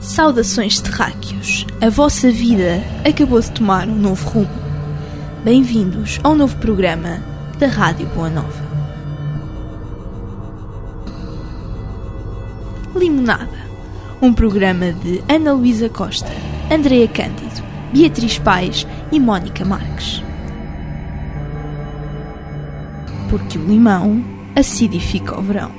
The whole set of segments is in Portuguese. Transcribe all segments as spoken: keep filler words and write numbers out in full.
Saudações terráqueos, a vossa vida acabou de tomar um novo rumo. Bem-vindos ao novo programa da Rádio Boa Nova. Limonada, um programa de Ana Luísa Costa, Andreia Cândido, Beatriz Paes e Mónica Marques. Porque o limão acidifica o verão.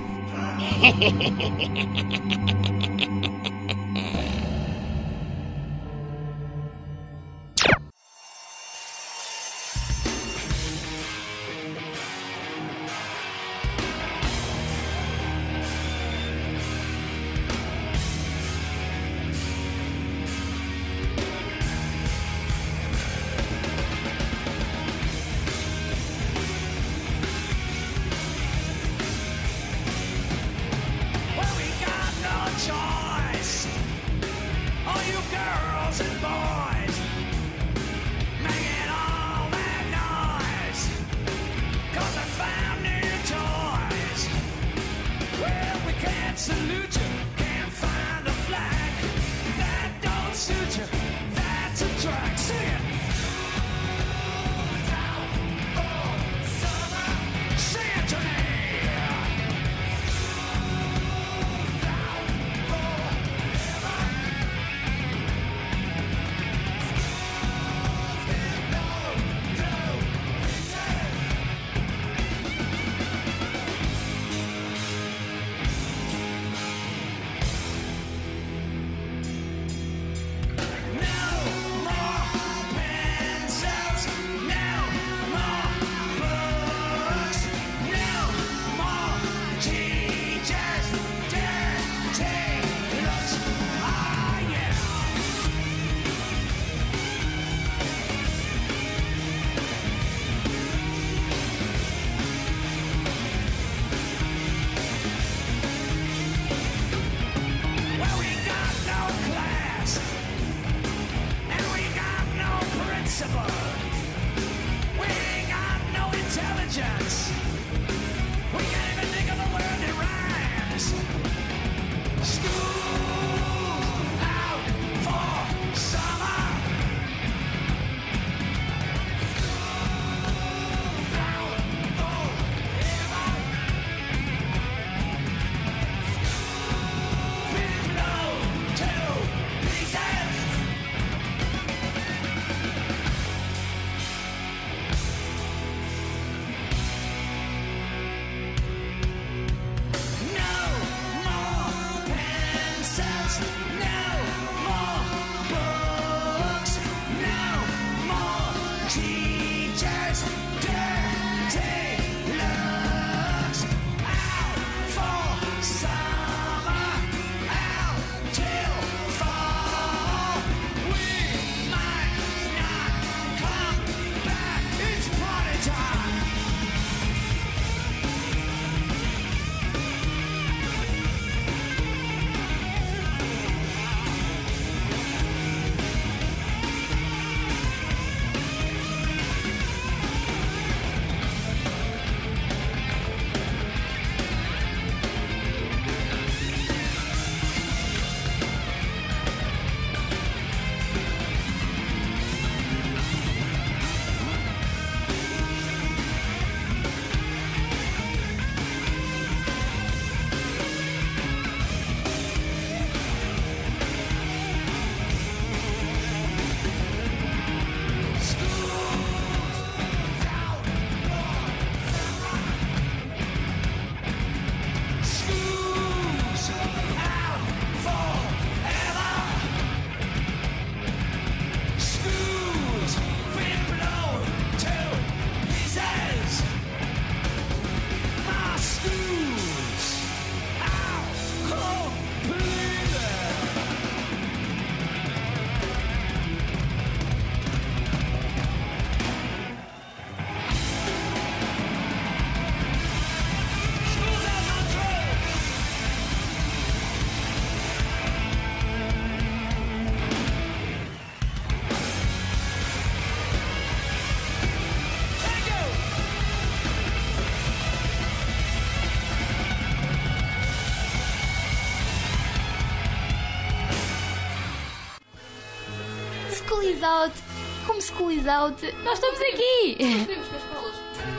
is out, homeschool is out, nós estamos aqui! Queremos que as escolas...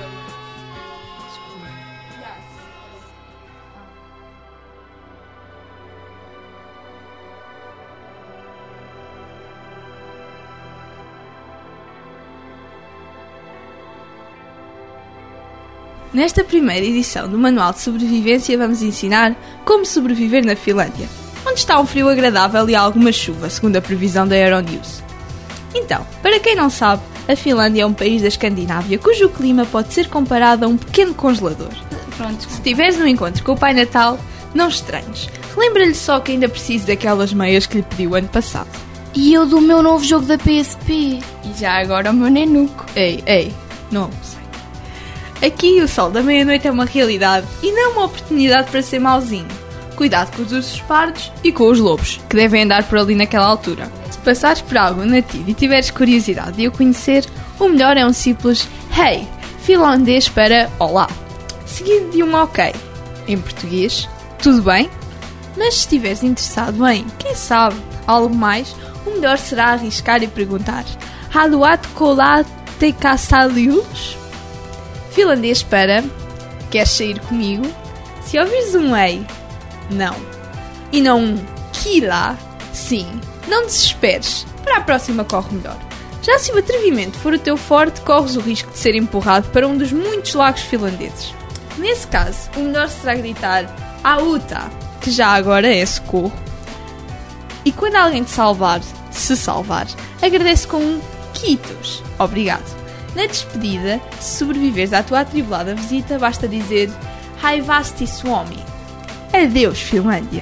Nesta primeira edição do Manual de Sobrevivência vamos ensinar como sobreviver na Finlândia, onde está um frio agradável e alguma chuva, segundo a previsão da Euronews. Então, para quem não sabe, a Finlândia é um país da Escandinávia cujo clima pode ser comparado a um pequeno congelador. Pronto. Se estiveres no encontro com o Pai Natal, não estranhes. Relembra-lhe só que ainda precisa daquelas meias que lhe pediu ano passado. E eu do meu novo jogo da P S P. E já agora o meu nenuco. Ei, ei, não sei. Aqui o sol da meia-noite é uma realidade e não uma oportunidade para ser mauzinho. Cuidado com os ursos pardos e com os lobos, que devem andar por ali naquela altura. Se passares por algo nativo e tiveres curiosidade de o conhecer, o melhor é um simples Hey, finlandês para Olá, seguido de um ok. Em português, tudo bem? Mas se estiveres interessado em, quem sabe, algo mais, o melhor será arriscar e perguntar Haluat kola te kasalius? Finlandês para queres sair comigo? Se ouvires um ei, não. E não um kila, sim. Não desesperes. Para a próxima corre melhor. Já se o atrevimento for o teu forte, corres o risco de ser empurrado para um dos muitos lagos finlandeses. Nesse caso, o melhor será gritar Auta, que já agora é socorro. E quando alguém te salvar, se salvar, agradece com um Kiitos, obrigado. Na despedida, se sobreviveres à tua atribulada visita, basta dizer Haivasti Suomi. Adeus, Finlândia.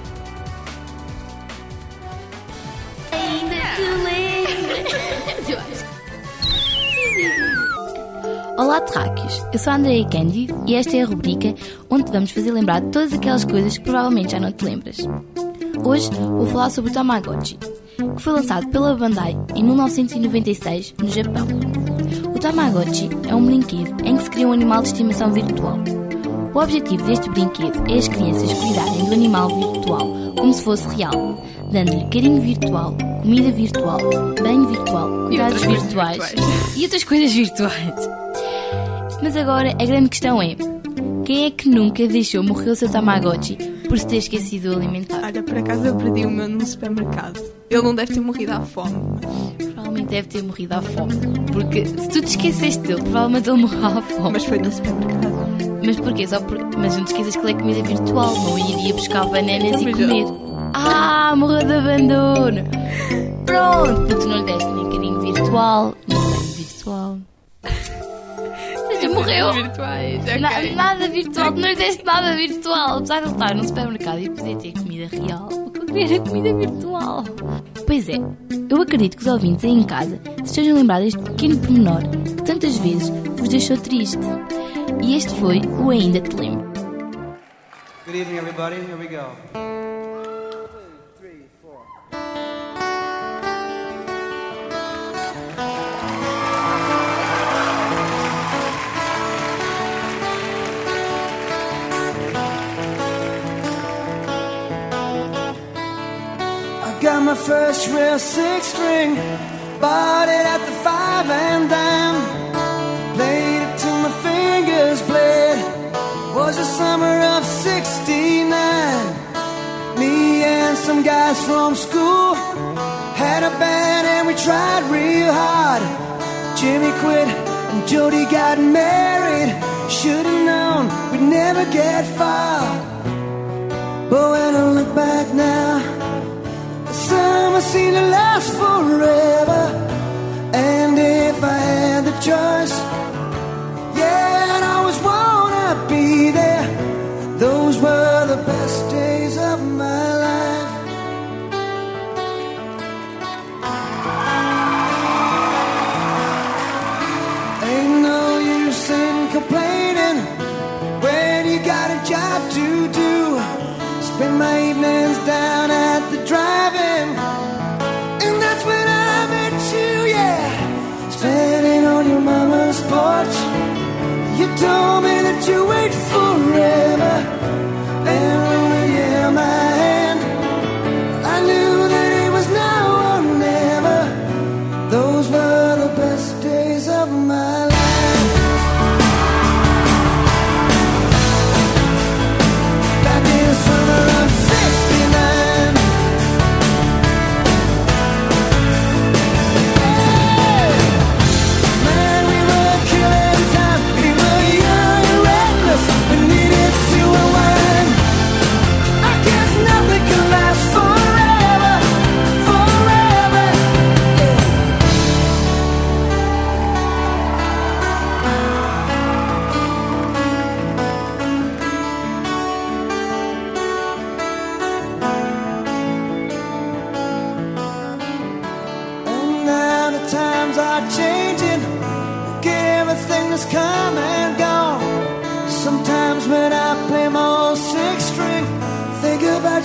Ainda te lembro. Olá, terráqueos. Eu sou a Andrea Cândido e esta é a rubrica onde te vamos fazer lembrar de todas aquelas coisas que provavelmente já não te lembras. Hoje vou falar sobre o Tamagotchi, que foi lançado pela Bandai em mil novecentos e noventa e seis, no Japão. O Tamagotchi é um brinquedo em que se cria um animal de estimação virtual. O objetivo deste brinquedo é as crianças cuidarem do animal virtual como se fosse real, dando-lhe carinho virtual, comida virtual, banho virtual, cuidados virtuais, virtuais e outras coisas virtuais. Mas agora a grande questão é, quem é que nunca deixou morrer o seu Tamagotchi por se ter esquecido de alimentar? Olha, por acaso eu perdi o meu num supermercado. Ele não deve ter morrido à fome. Provavelmente deve ter morrido à fome. Porque se tu te esqueceste dele, provavelmente ele morreu à fome. Mas foi no supermercado. Mas porquê? Só por... Mas não te esqueças que ele é comida virtual. Não iria buscar bananas e comer. Ah, morreu de abandono. Pronto, porque tu não lhe deste nem carinho virtual, nem banho virtual. Ou seja, morreu. Virtuais, okay. Na, nada virtual, não lhe deste nada virtual. Apesar de ele estar no supermercado e poder ter comida real, o que eu queria era comida virtual. Pois é, eu acredito que os ouvintes aí em casa se estejam lembrados deste pequeno pormenor que tantas vezes vos deixou triste. E este foi o Ainda Te Lembro. Good evening, everybody. Here we go. Got my first real six string, bought it at the five and dime, played it till my fingers bled. Was the summer of sixty-nine. Me and some guys from school had a band and we tried real hard. Jimmy quit and Jody got married. Should've known we'd never get far. But when I look back now, summer seemed to last forever. And if I had the choice, yeah, I'd always wanna be there. Those were the best days of my life. Ain't no use in complaining when you got a job to do. Spend my evenings down at the drive-in, and that's when I met you, yeah. Standing on your mama's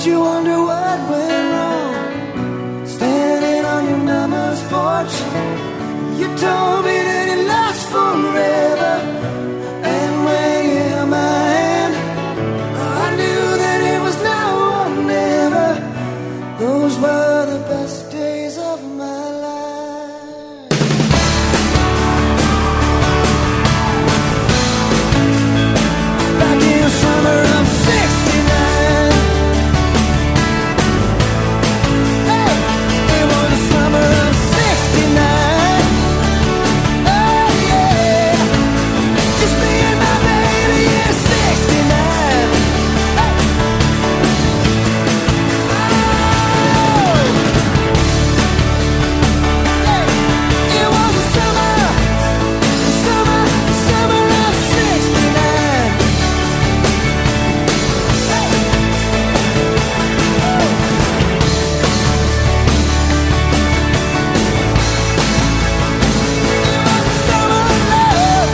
you wonder what went wrong. Standing on your mama's porch, you told me that it lasts forever. And when you held my hand, I knew that it was now or never. Those were the best days of my life. Back in the summer of sixty-nine, hey, it was the summer of sixty-nine. Oh yeah, just me and my baby, yeah, sixty-nine. Hey. Oh. It was the summer, the summer, the summer of sixty-nine. Hey. Oh. It was the summer of love.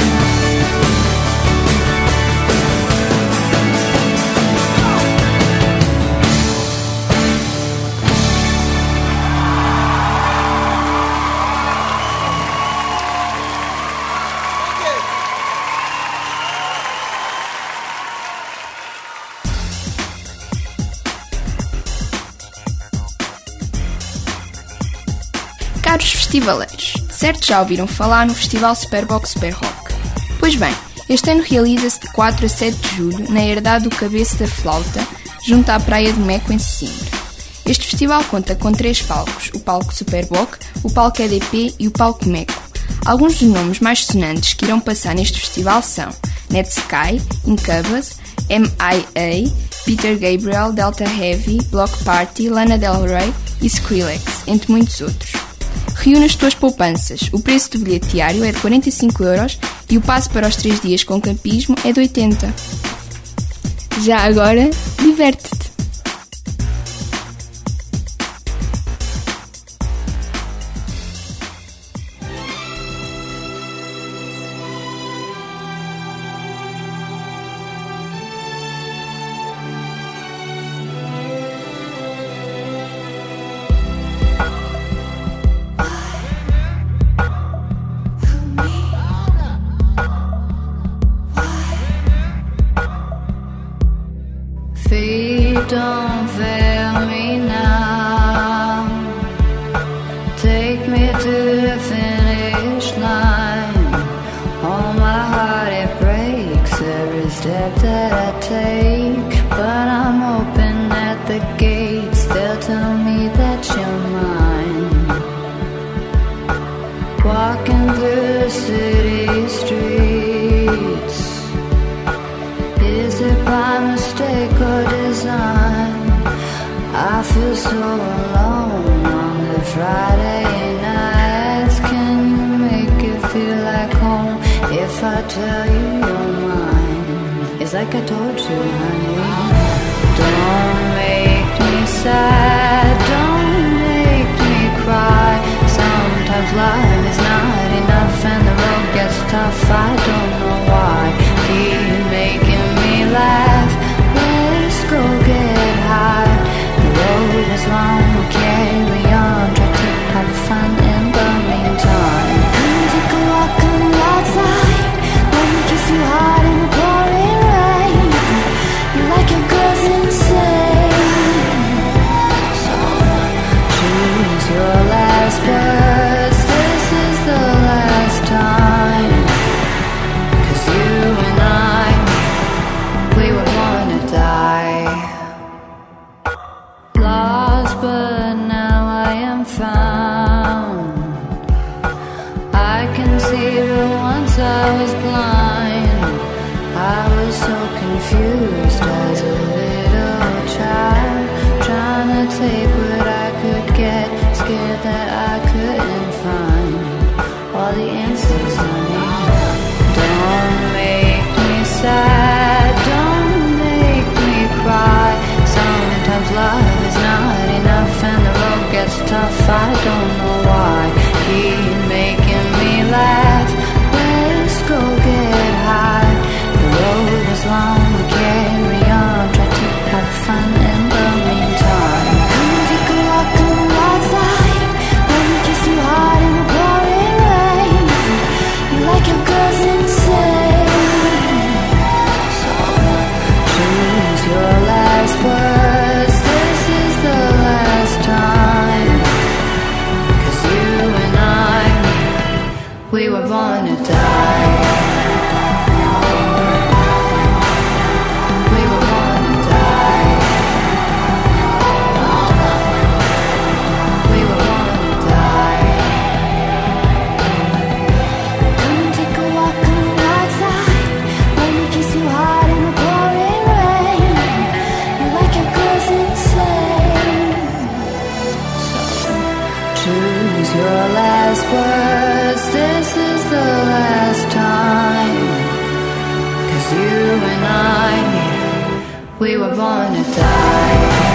Caros festivaleiros, certo já ouviram falar no Festival Superboc Super Rock? Pois bem, este ano realiza-se de quatro a sete de julho na herdade do Cabeça da Flauta, junto à Praia de Meco, em Sesimbra. Este festival conta com três palcos, o palco Superboc, o palco E D P e o palco Meco. Alguns dos nomes mais sonantes que irão passar neste festival são Netsky, Incubus, M I A, Peter Gabriel, Delta Heavy, Block Party, Lana Del Rey e Skrillex, entre muitos outros. Reúne as tuas poupanças. O preço do bilhete diário é de quarenta e cinco euros e o passe para os três dias com campismo é de oitenta. Já agora, diverte-te! Feet don't fail me now. Take me to the finish line. Oh, my heart, it breaks every step that I take. But I'm open at the gates. They'll tell me that you're mine. Walking through the city streets. Is it by mistake or design? I feel so alone on the Friday nights. Can you make it feel like home if I tell you you're mine? It's like I told you, honey. Don't make me sad, don't make me cry. Sometimes life is not enough and the road gets tough. I don't know why. Keep making me laugh. Let's go get high. The road is long, we'll carry on. Try to have fun in the meantime. Come take a walk on the outside. Let me kiss you hard in the pouring rain. You We were born to die.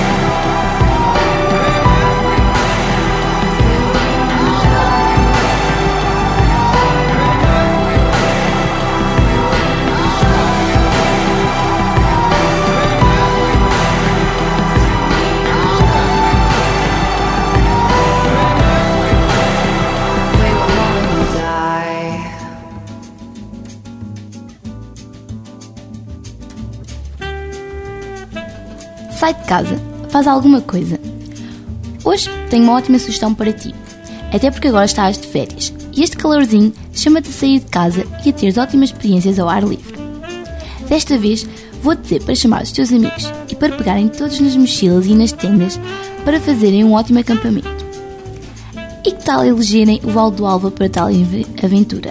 Sai de casa, faz alguma coisa. Hoje tenho uma ótima sugestão para ti, até porque agora estás de férias e este calorzinho chama-te a sair de casa e a teres ótimas experiências ao ar livre. Desta vez vou-te dizer para chamar os teus amigos e para pegarem todos nas mochilas e nas tendas para fazerem um ótimo acampamento. E que tal elegerem o Vale do Alva para tal aventura?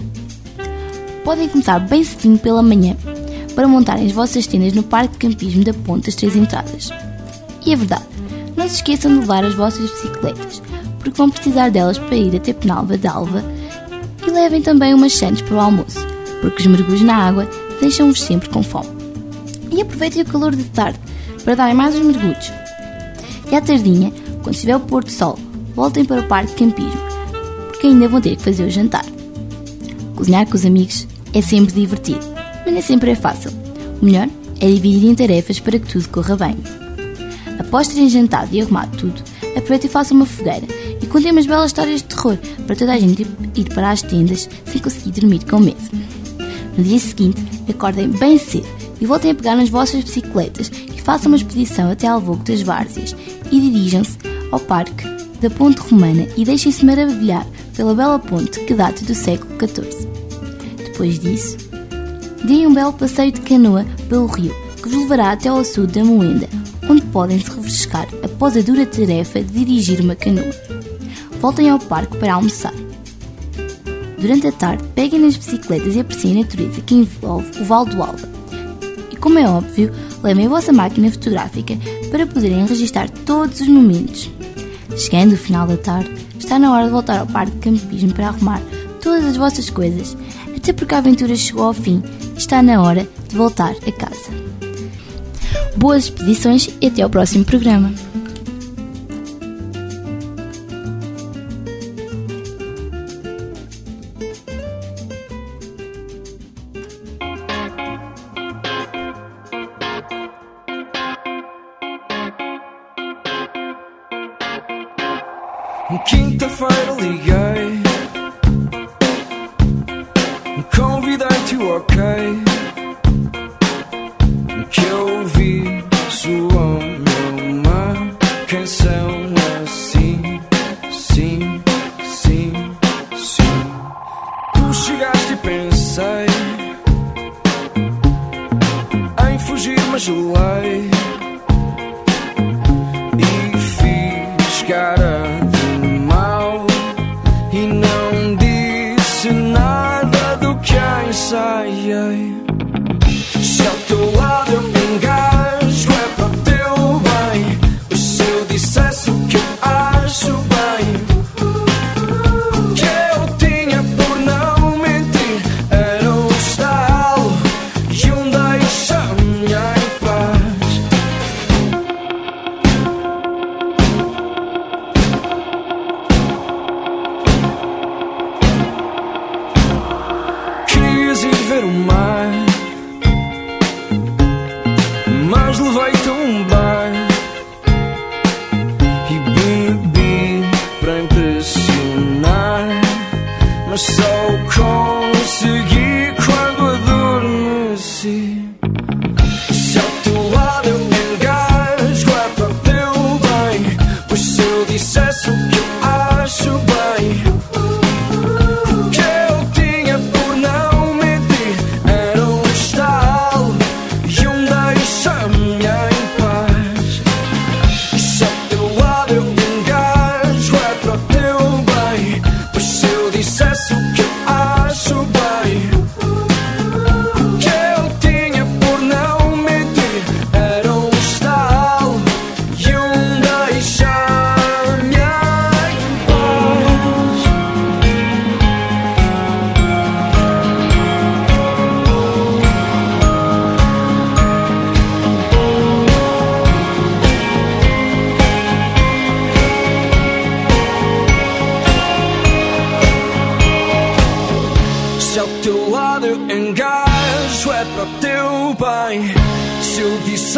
Podem começar bem cedinho pela manhã para montarem as vossas tendas no Parque de Campismo da Ponte das Três Entradas. E é verdade, não se esqueçam de levar as vossas bicicletas, porque vão precisar delas para ir até Penalva de Alva, e levem também umas sandes para o almoço, porque os mergulhos na água deixam-vos sempre com fome. E aproveitem o calor de tarde para darem mais uns mergulhos. E à tardinha, quando estiver o pôr do sol, voltem para o Parque de Campismo, porque ainda vão ter que fazer o jantar. Cozinhar com os amigos é sempre divertido, mas nem sempre é fácil. O melhor é dividir em tarefas para que tudo corra bem. Após terem jantado e arrumado tudo, aproveitem e façam uma fogueira e contem umas belas histórias de terror para toda a gente ir para as tendas sem conseguir dormir com medo. No dia seguinte, acordem bem cedo e voltem a pegar nas vossas bicicletas e façam uma expedição até Alvogo das Várzeas e dirijam-se ao Parque da Ponte Romana e deixem-se maravilhar pela bela ponte que data do século catorze. Depois disso, deem um belo passeio de canoa pelo rio, que vos levará até ao sul da Moenda, onde podem se refrescar após a dura tarefa de dirigir uma canoa. Voltem ao parque para almoçar. Durante a tarde, peguem nas bicicletas e apreciem a natureza que envolve o Vale do Alva. E como é óbvio, levem a vossa máquina fotográfica para poderem registrar todos os momentos. Chegando ao final da tarde, está na hora de voltar ao Parque de Campismo para arrumar todas as vossas coisas, até porque a aventura chegou ao fim e está na hora de voltar a casa. Boas expedições e até ao próximo programa. Quinta-feira liguei, convidei-te ok, que eu ouvi soou-me uma canção assim, sim, sim, sim. Tu chegaste e pensei em fugir, mas gelei e fiz cara e não disse nada do que ensaiei. Se ao teu lado eu me engasgo é para o teu bem, mas se eu dissesse o que eu acho bem, o que eu tinha por não mentir era um estalo e um deixa-me em paz. Ver o mar, mas levei-te a um bar e bebi para impressionar, mas só consegui quando adormeci. Se ao teu lado eu me engasgo é para o teu bem, pois se eu dissesse o que eu acho bem, deixa-me em paz.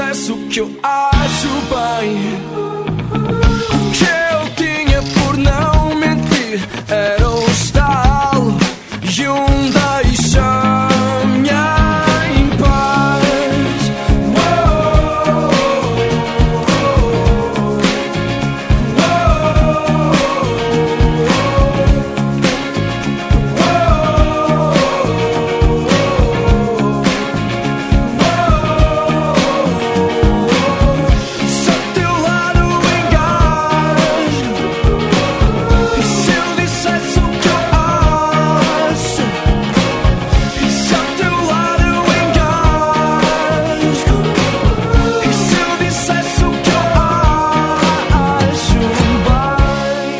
dissesse o que eu acho bem. O que eu tinha por não mentir era o estalo e um deixa-me em paz. Uou, se ao teu lado engasgo, e se eu dissesse o que eu acho, e se ao teu lado engasgo, e se eu dissesse o que eu acho bem.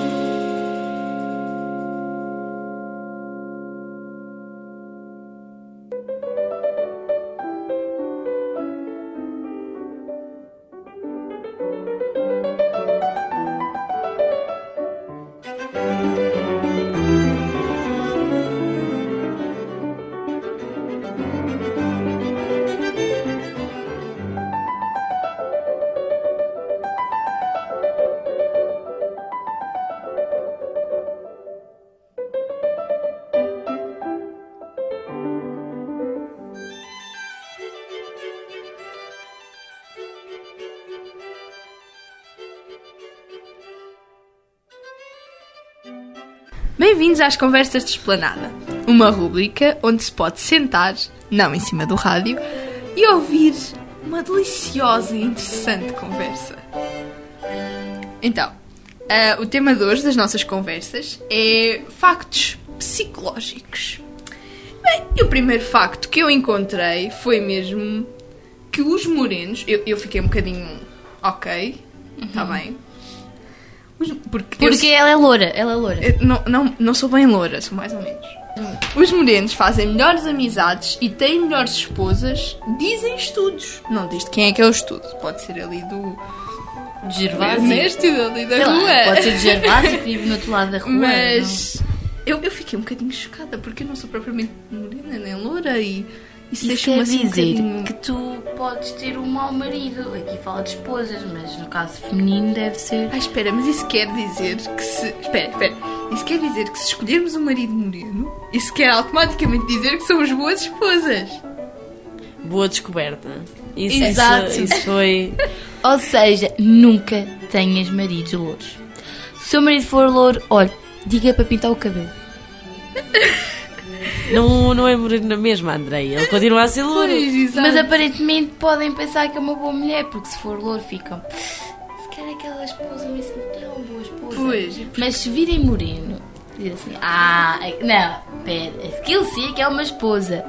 Bem-vindos às Conversas de Esplanada, uma rúbrica onde se pode sentar, não em cima do rádio, e ouvir uma deliciosa e interessante conversa. Então, ah, o tema de hoje das nossas conversas é factos psicológicos. Bem, e o primeiro facto que eu encontrei foi mesmo que os morenos... Eu, eu fiquei um bocadinho... Ok, está bem. Os- Porque, eu- Porque ela é loura, ela é loura. eu não, não, não sou bem loura, sou mais ou menos. Os morenos fazem melhores amizades e têm melhores esposas, dizem estudos. Não diz de quem é que é o estudo. Pode ser ali do De Gervásio. Ernesto, ali da Sei lá, rua. pode ser de Gervásio, que vive no outro lado da rua. Mas eu, eu fiquei um bocadinho chocada porque eu não sou propriamente morena nem loura e isso, Isso deixa-me quer assim um dizer bocadinho... que tu podes ter um mau marido. Aqui fala de esposas, mas no caso feminino deve ser... Ah, espera, mas isso quer dizer que se... Espera, espera. Isso quer dizer que se escolhermos um marido moreno, isso quer automaticamente dizer que somos boas esposas. Boa descoberta. Isso, Exato. Isso, isso foi. Ou seja, nunca tenhas maridos louros. Se o seu marido for louro, olha, diga para pintar o cabelo. Não, não é morena mesmo, Andrei. Ele continua a ser louro. Pois, exato. Mas aparentemente podem pensar que é uma boa mulher, porque se for louro ficam... Se calhar aquela esposa não é assim tão boa esposa. Pois. Mas se virem moreno, diz assim, ah, não, pera, aquilo sim é que é uma esposa.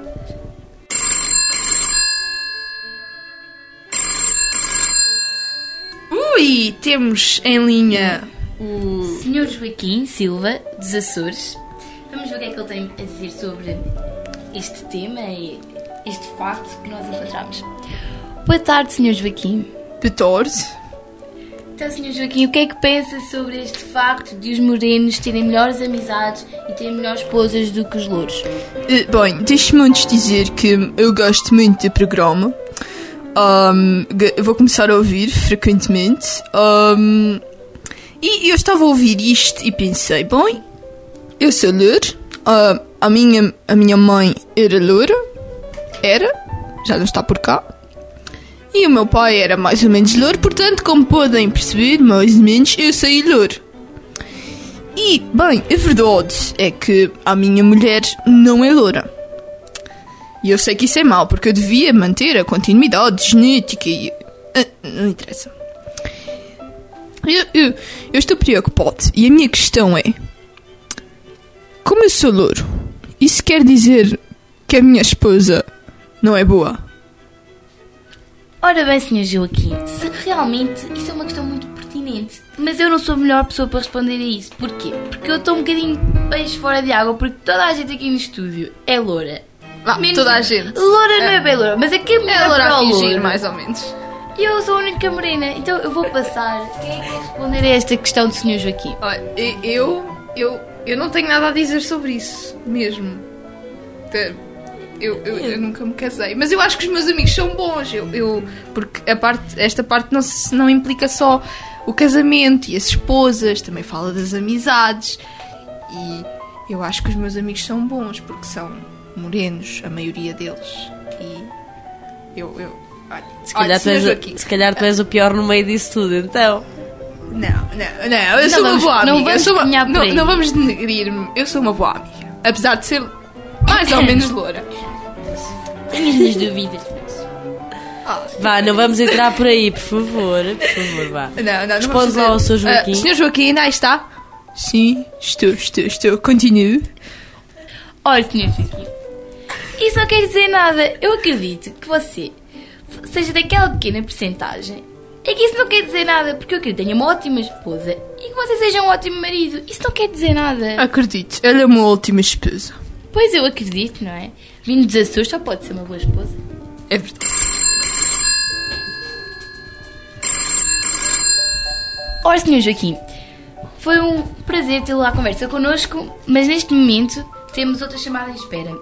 Ui, temos em linha o... senhor Joaquim Silva, dos Açores. Vamos ver o que é que ele tem a dizer sobre este tema e este facto que nós encontramos. Boa tarde, senhor Joaquim. Petors. Então, senhor Joaquim, o que é que pensa sobre este facto de os morenos terem melhores amizades e terem melhores esposas do que os louros? Eh, Bem, deixe-me antes dizer que eu gosto muito do programa. Ahm, g- eu vou começar a ouvir frequentemente. Ahm, e eu estava a ouvir isto e pensei, bem, eu sou louro. Ah, a, minha, a minha mãe era loura. Era, já não está por cá. E o meu pai era mais ou menos louro, portanto, como podem perceber, mais ou menos, eu saí louro. E, bem, a verdade é que a minha mulher não é loura. E eu sei que isso é mau, porque eu devia manter a continuidade genética e... ah, não interessa. Eu, eu, eu estou preocupado e a minha questão é... Como eu sou louro, isso quer dizer que a minha esposa não é boa? Ora bem, senhor Joaquim, se realmente isso é uma questão muito pertinente, mas eu não sou a melhor pessoa para responder a isso. Porquê? Porque eu estou um bocadinho peixe fora de água, porque toda a gente aqui no estúdio é loura. Ah, Menos- toda a gente. Loura não é bem loura, mas aqui é É melhor loura para a o fingir, louro. mais ou menos. E eu sou a única morena, então eu vou passar. Quem é que quer responder a esta questão do senhor Joaquim? Olha, eu, eu, eu não tenho nada a dizer sobre isso, mesmo. Te- Eu, eu, eu nunca me casei. Mas eu acho que os meus amigos são bons. Eu, eu, porque a parte, esta parte não, se, não implica só o casamento e as esposas. Também fala das amizades. E eu acho que os meus amigos são bons. Porque são morenos, a maioria deles. E eu... eu olha, Se calhar, olha, tu és, senhor o- Joaquim. se calhar tu és o pior no meio disso tudo, então. Não, não, não. Eu Não sou uma vamos- boa não amiga. Eu vamos sou uma, caminhar por não, aí. não vamos denegrir-me. Eu sou uma boa amiga. Apesar de ser mais ou menos loura. Tenho as minhas dúvidas. Vá, não vamos entrar por aí, por favor. Por favor, vá. Não, não, não Responde vamos lá ao fazer- senhor Joaquim. Ah, senhor Joaquim, ainda aí está? Sim, estou, estou, estou. Continue. Olha, senhor Joaquim, isso não quer dizer nada. Eu acredito que você seja daquela pequena porcentagem. É que isso não quer dizer nada, porque eu acredito que tenha uma ótima esposa e que você seja um ótimo marido. Isso não quer dizer nada. Acredito, ela é uma ótima esposa. Pois eu acredito, não é? Vindo dos Açores só pode ser uma boa esposa. É verdade. Ora, senhor Joaquim, foi um prazer tê-lo à conversa connosco, mas neste momento temos outra chamada em espera.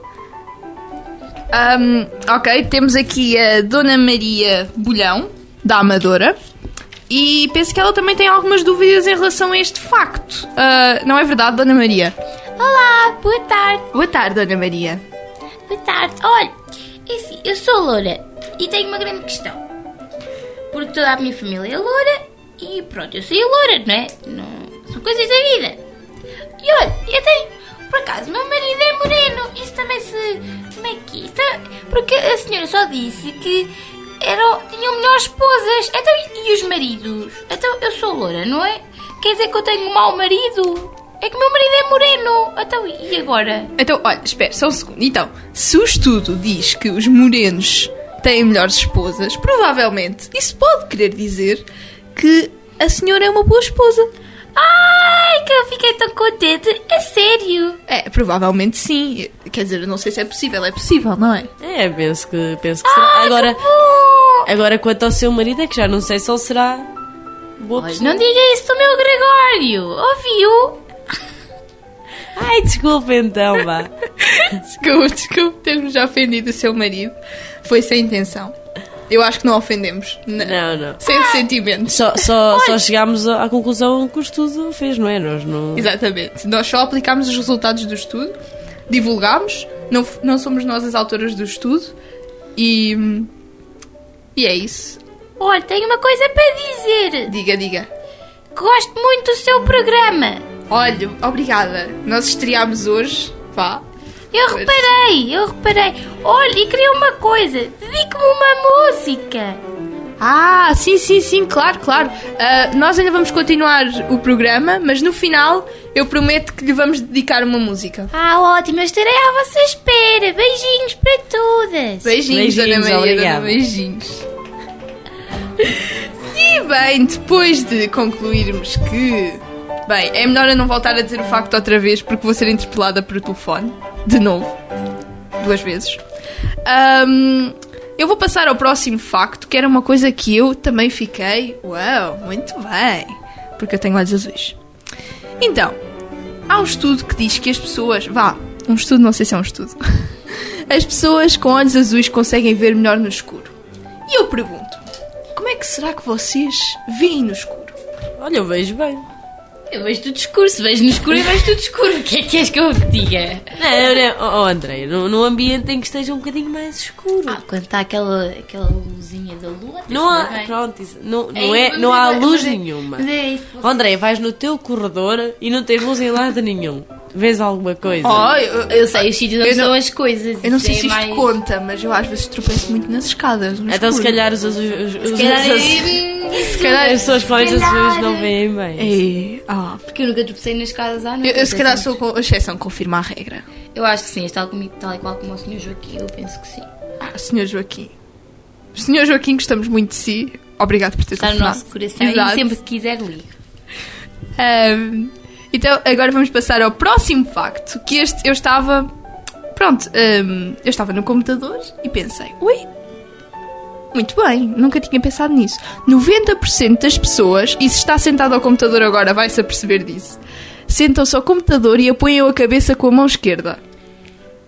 Ahm, ok, temos aqui a Dona Maria Bolhão, da Amadora. E penso que ela também tem algumas dúvidas em relação a este facto. Ah, não é verdade, Dona Maria? Olá, boa tarde. Boa tarde, Dona Maria. Boa tarde. Olha, é assim, eu sou loura e tenho uma grande questão. Porque toda a minha família é loura e pronto, eu sou loura, não é? Não, são coisas da vida. E olha, eu tenho, por acaso, meu marido é moreno. Isso também se... Como é que isso? Porque a senhora só disse que eram, tinham melhores esposas. Então, e os maridos? Então, eu sou loura, não é? Quer dizer que eu tenho um mau marido? É que o meu marido é moreno. Então, e agora? Então, olha, espera, só um segundo. Então, se o estudo diz que os morenos têm melhores esposas, provavelmente isso pode querer dizer que a senhora é uma boa esposa. Ai, que eu fiquei tão contente. É sério? É, provavelmente sim. Quer dizer, eu não sei se é possível. É possível, não é? É, penso que, penso que será. Agora, agora, quanto ao seu marido, é que já não sei se ele será boa Olha, pessoa. não diga isso do meu Gregório. Ouviu? Ai, desculpa então, vá. Desculpe, desculpe termos já ofendido o seu marido. Foi sem intenção. Eu acho que não ofendemos. Não. Não, não. Sem ressentimentos. Só, só, só chegámos à à conclusão que o estudo fez, não é? Nós não... Exatamente. Nós só aplicámos os resultados do estudo, divulgámos, não, f- não somos nós as autoras do estudo e. E é isso. Olha, tenho uma coisa para dizer. Diga, diga. Gosto muito do seu programa. Olha, obrigada. Nós estreámos hoje. Vá. Eu Pois. reparei, eu reparei. Olha, e queria uma coisa. Dedique-me uma música. Ah, sim, sim, sim, claro, claro. Ah, nós ainda vamos continuar o programa, mas no final eu prometo que lhe vamos dedicar uma música. Ah, ótimo. Eu estarei à vossa espera. Beijinhos para todas. Beijinhos, Beijinhos, Ana Maria, obrigada. Dona Beijinhos. E bem, depois de concluirmos que... Bem, é melhor eu não voltar a dizer o facto outra vez porque vou ser interpelada por telefone. De novo. Duas vezes. Ahm, eu vou passar ao próximo facto, que era uma coisa que eu também fiquei... Uau, muito bem. Porque eu tenho olhos azuis. Então, há um estudo que diz que as pessoas... Vá, um estudo, não sei se é um estudo. As pessoas com olhos azuis conseguem ver melhor no escuro. E eu pergunto, como é que será que vocês veem no escuro? Olha, eu vejo bem. Eu vejo tudo escuro. Se vejo no escuro, eu vejo tudo escuro. O que é que queres que eu te diga? Não, não, oh, oh, André, no, no ambiente em que esteja um bocadinho mais escuro. Ah, quando está aquela, aquela luzinha da lua... Não há, tudo bem. pronto, isso, não, É não, é, isso, não mas há é- luz mas é- nenhuma. Mas é isso. Oh, André, vais no teu corredor e não tens luz em lado nenhum. Vês alguma coisa? Oh, eu, Eu sei os sítios onde Eu não- são as coisas. eu não isso sei é se isto mais... conta, mas eu às vezes tropeço muito nas escadas. no Então se escuro. calhar os azuis... Os, os, Se calhar os- é- Se calhar... as pessoas com olhos calhar- azuis não veem bem. Ei, ah, Porque eu nunca tropecei nas casas à noite. eu, eu se calhar sou com a exceção, confirma a regra. Eu acho que sim, está comigo tal e qual como o senhor Joaquim. Eu penso que sim. Ah, senhor Joaquim. senhor Joaquim, gostamos muito de si. Obrigado por ter Está no telefonado. nosso coração Exato. e sempre que quiser ligo. Ahm, então, agora vamos passar ao próximo facto. Que este, eu estava... Pronto, ahm, eu estava no computador e pensei... Ui, muito bem, nunca tinha pensado nisso. noventa por cento das pessoas, e se está sentado ao computador agora vai-se aperceber disso, sentam-se ao computador e apoiam a cabeça com a mão esquerda.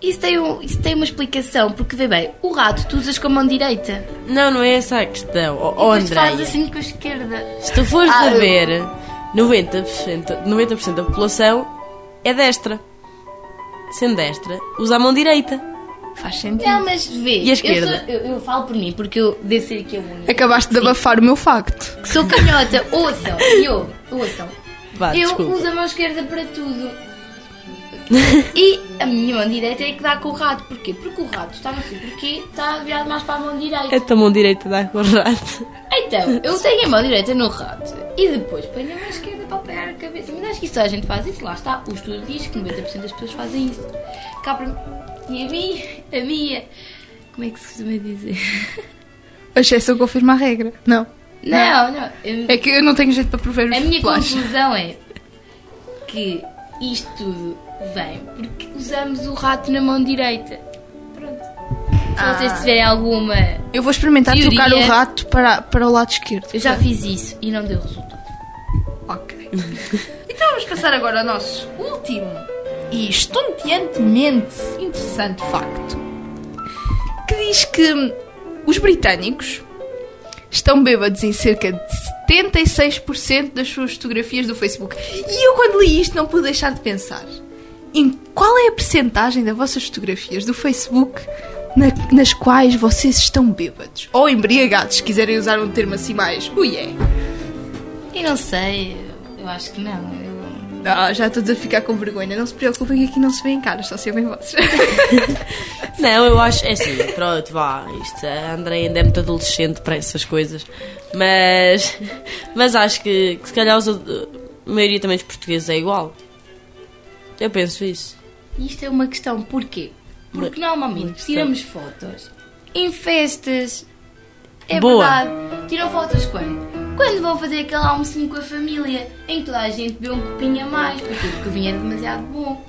Isso tem, um, isso tem uma explicação, porque vê bem, o rato tu usas com a mão direita. Não, não é essa a questão. Oh, E oh depois fazes Andréia, assim com a esquerda. se tu fores Ah, a eu- ver, noventa por cento, noventa por cento da população é destra. Sendo destra, usa a mão direita. Faz sentido. Não, mas vê. E a esquerda? Eu, sou- eu, eu falo por mim, porque eu devo ser aqui a única. Acabaste de abafar o meu facto. Que sou canhota. Ouçam, eu, ouçam. Vá, eu desculpa. uso a mão esquerda para tudo. E a minha mão direita é que dá com o rato. Porquê? Porque o rato está, não sei porquê, está virado mais para a mão direita. É a tua mão direita dá com o rato. Então, eu tenho a mão direita no rato e depois ponho a mão esquerda para pegar a cabeça. Mas acho que isso toda a gente faz isso, lá está. O estudo diz que noventa por cento das pessoas fazem isso. Cá para mim. E a minha, a minha. Como é que se costuma dizer? A exceção confirma a regra. Não. Não, não. eu- É que eu não tenho jeito para prover os A minha populares. conclusão é que isto tudo vem porque usamos o rato na mão direita. Pronto. Se Ah. vocês tiverem alguma. Eu vou experimentar Teoria. trocar o rato para, para o lado esquerdo. Eu já fiz isso e não deu resultado. Ok. Então vamos passar agora ao nosso último e estonteantemente interessante facto, que diz que os britânicos estão bêbados em cerca de setenta e seis por cento das suas fotografias do Facebook. E eu, quando li isto, não pude deixar de pensar em qual é a percentagem das vossas fotografias do Facebook na- nas quais vocês estão bêbados. Ou embriagados, se quiserem usar um termo assim mais... Ui, é. Eu não sei, eu acho que não. Eu... Ah, já estou a ficar com vergonha. Não se preocupem que aqui não se vêem caras, só se ouvem vozes. Não, eu acho, é assim, pronto, vá, isto, a André ainda é muito adolescente para essas coisas, mas, mas acho que, que se calhar os, ad- a maioria também dos portugueses é igual. Eu penso isso. Isto é uma questão, porquê? Porque Uma- uma normalmente questão. tiramos fotos em festas. É Boa. verdade. Tiram fotos quando? Quando vão fazer aquele almocinho com a família, em que toda a gente bebe um copinho a mais, porque, porque o vinho é demasiado bom.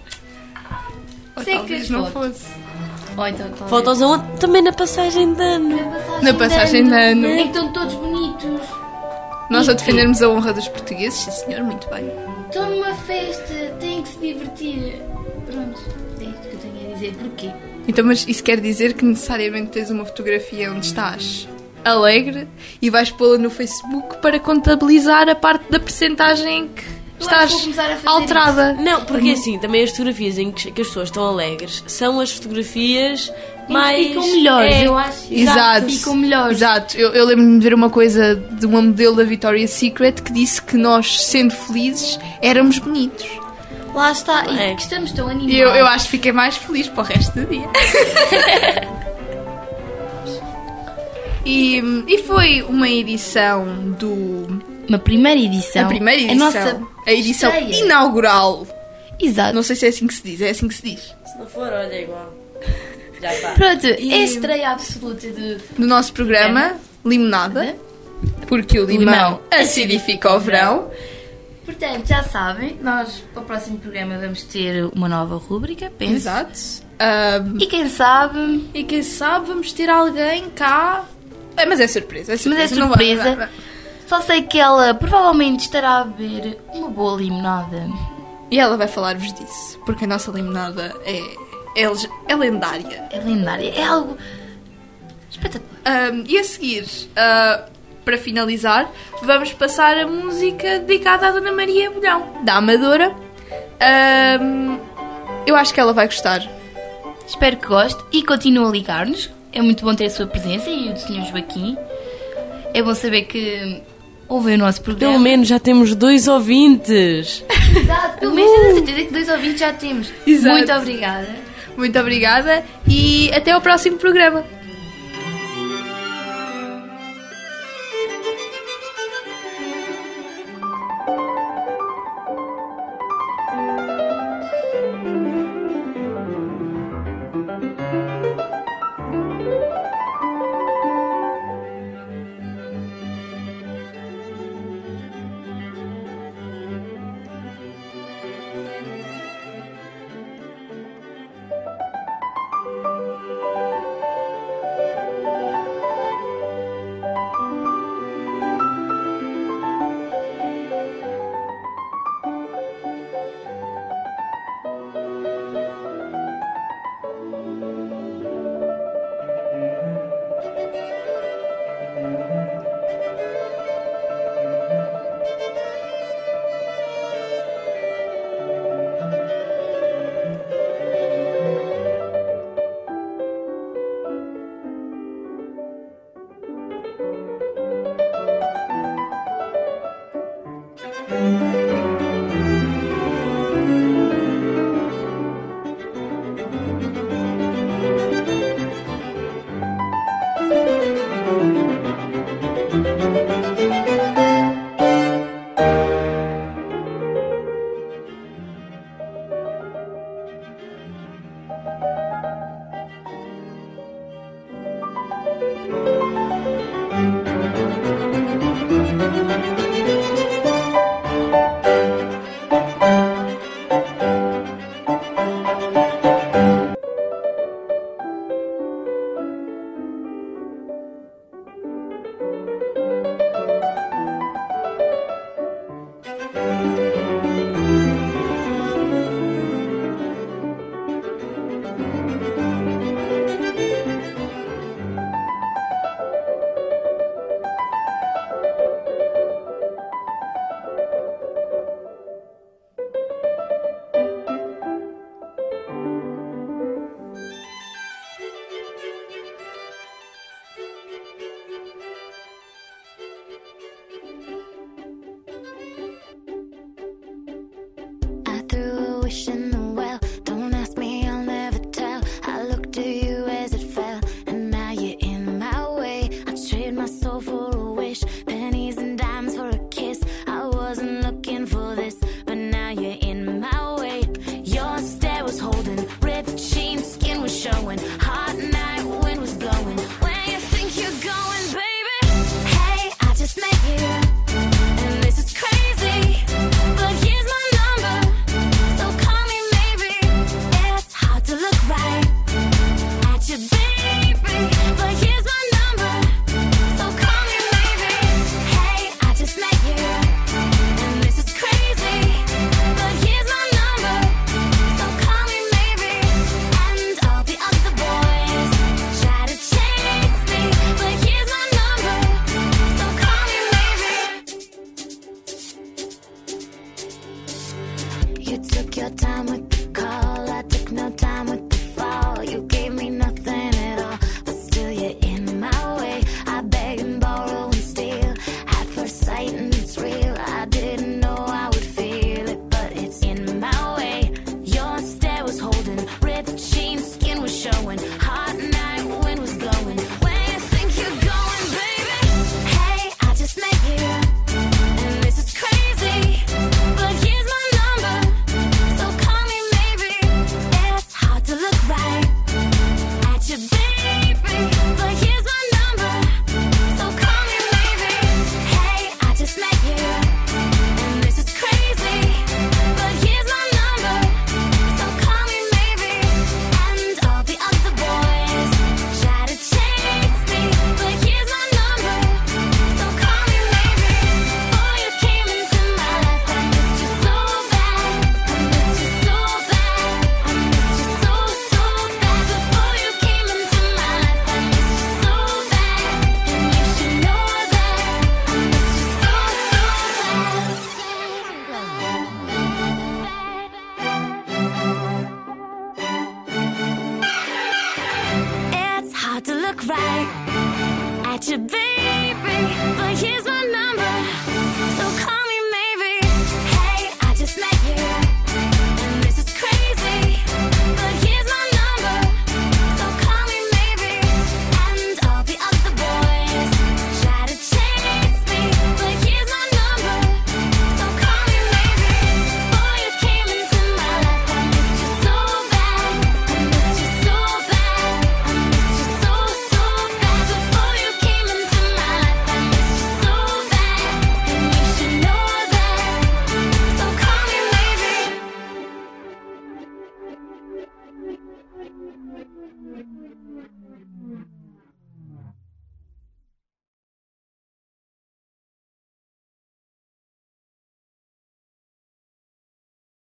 Ou Sei que talvez as não fotos. fosse. Ou então, talvez- Fotos aonde? Também na passagem de ano. Na passagem, Na passagem de ano. Em que estão todos bonitos. Nós a E- defendermos a honra dos portugueses, sim senhor, muito bem. Estão numa festa, têm que se divertir. Pronto, é isto que eu tenho a dizer. Porquê? Então, mas isso quer dizer que necessariamente tens uma fotografia onde estás alegre e vais pô-la no Facebook para contabilizar a parte da percentagem em que Eu acho que vou estás começar a fazer alterada. Não, porque assim, também as fotografias em que, que as pessoas estão alegres são as fotografias Em que mais... ficam melhores, é, eu acho. Exato. Ficam melhores. Exato. Eu, eu lembro-me de ver uma coisa de uma modelo da Victoria's Secret que disse que nós, sendo felizes, éramos bonitos. Lá está. E É. que estamos tão E animados. eu, eu acho que fiquei mais feliz para o resto do dia. e, e foi uma edição do... Uma primeira edição. A primeira edição. A nossa a edição estreia. inaugural. Exato. Não sei se é assim que se diz, é assim que se diz. Se não for, olha, é igual. Já está. Pronto, E- é a estreia absoluta de... Do nosso programa, Limonada. Porque o limão, Limão acidifica o verão. Portanto, já sabem, nós para o próximo programa vamos ter uma nova rúbrica, penso. Exato. Ahm, E quem sabe... e quem sabe vamos ter alguém cá. É, mas é surpresa, é surpresa. Mas é não vai- surpresa. vai- vai. Só sei que ela provavelmente estará a beber uma boa limonada. E ela vai falar-vos disso. Porque a nossa limonada é, é, leg- é lendária. É lendária. É algo espetacular. Ahm, e a seguir, ah, para finalizar, vamos passar a música dedicada à Dona Maria Bolhão, da Amadora. Ahm, eu acho que ela vai gostar. Espero que goste e continue a ligar-nos. É muito bom ter a sua presença e o do senhor Joaquim. É bom saber que ouve o nosso programa. Pelo menos já temos dois ouvintes. Exato, pelo menos tenho a certeza que dois ouvintes já temos. Exato. Muito obrigada. Muito obrigada e até ao próximo programa. You took your time with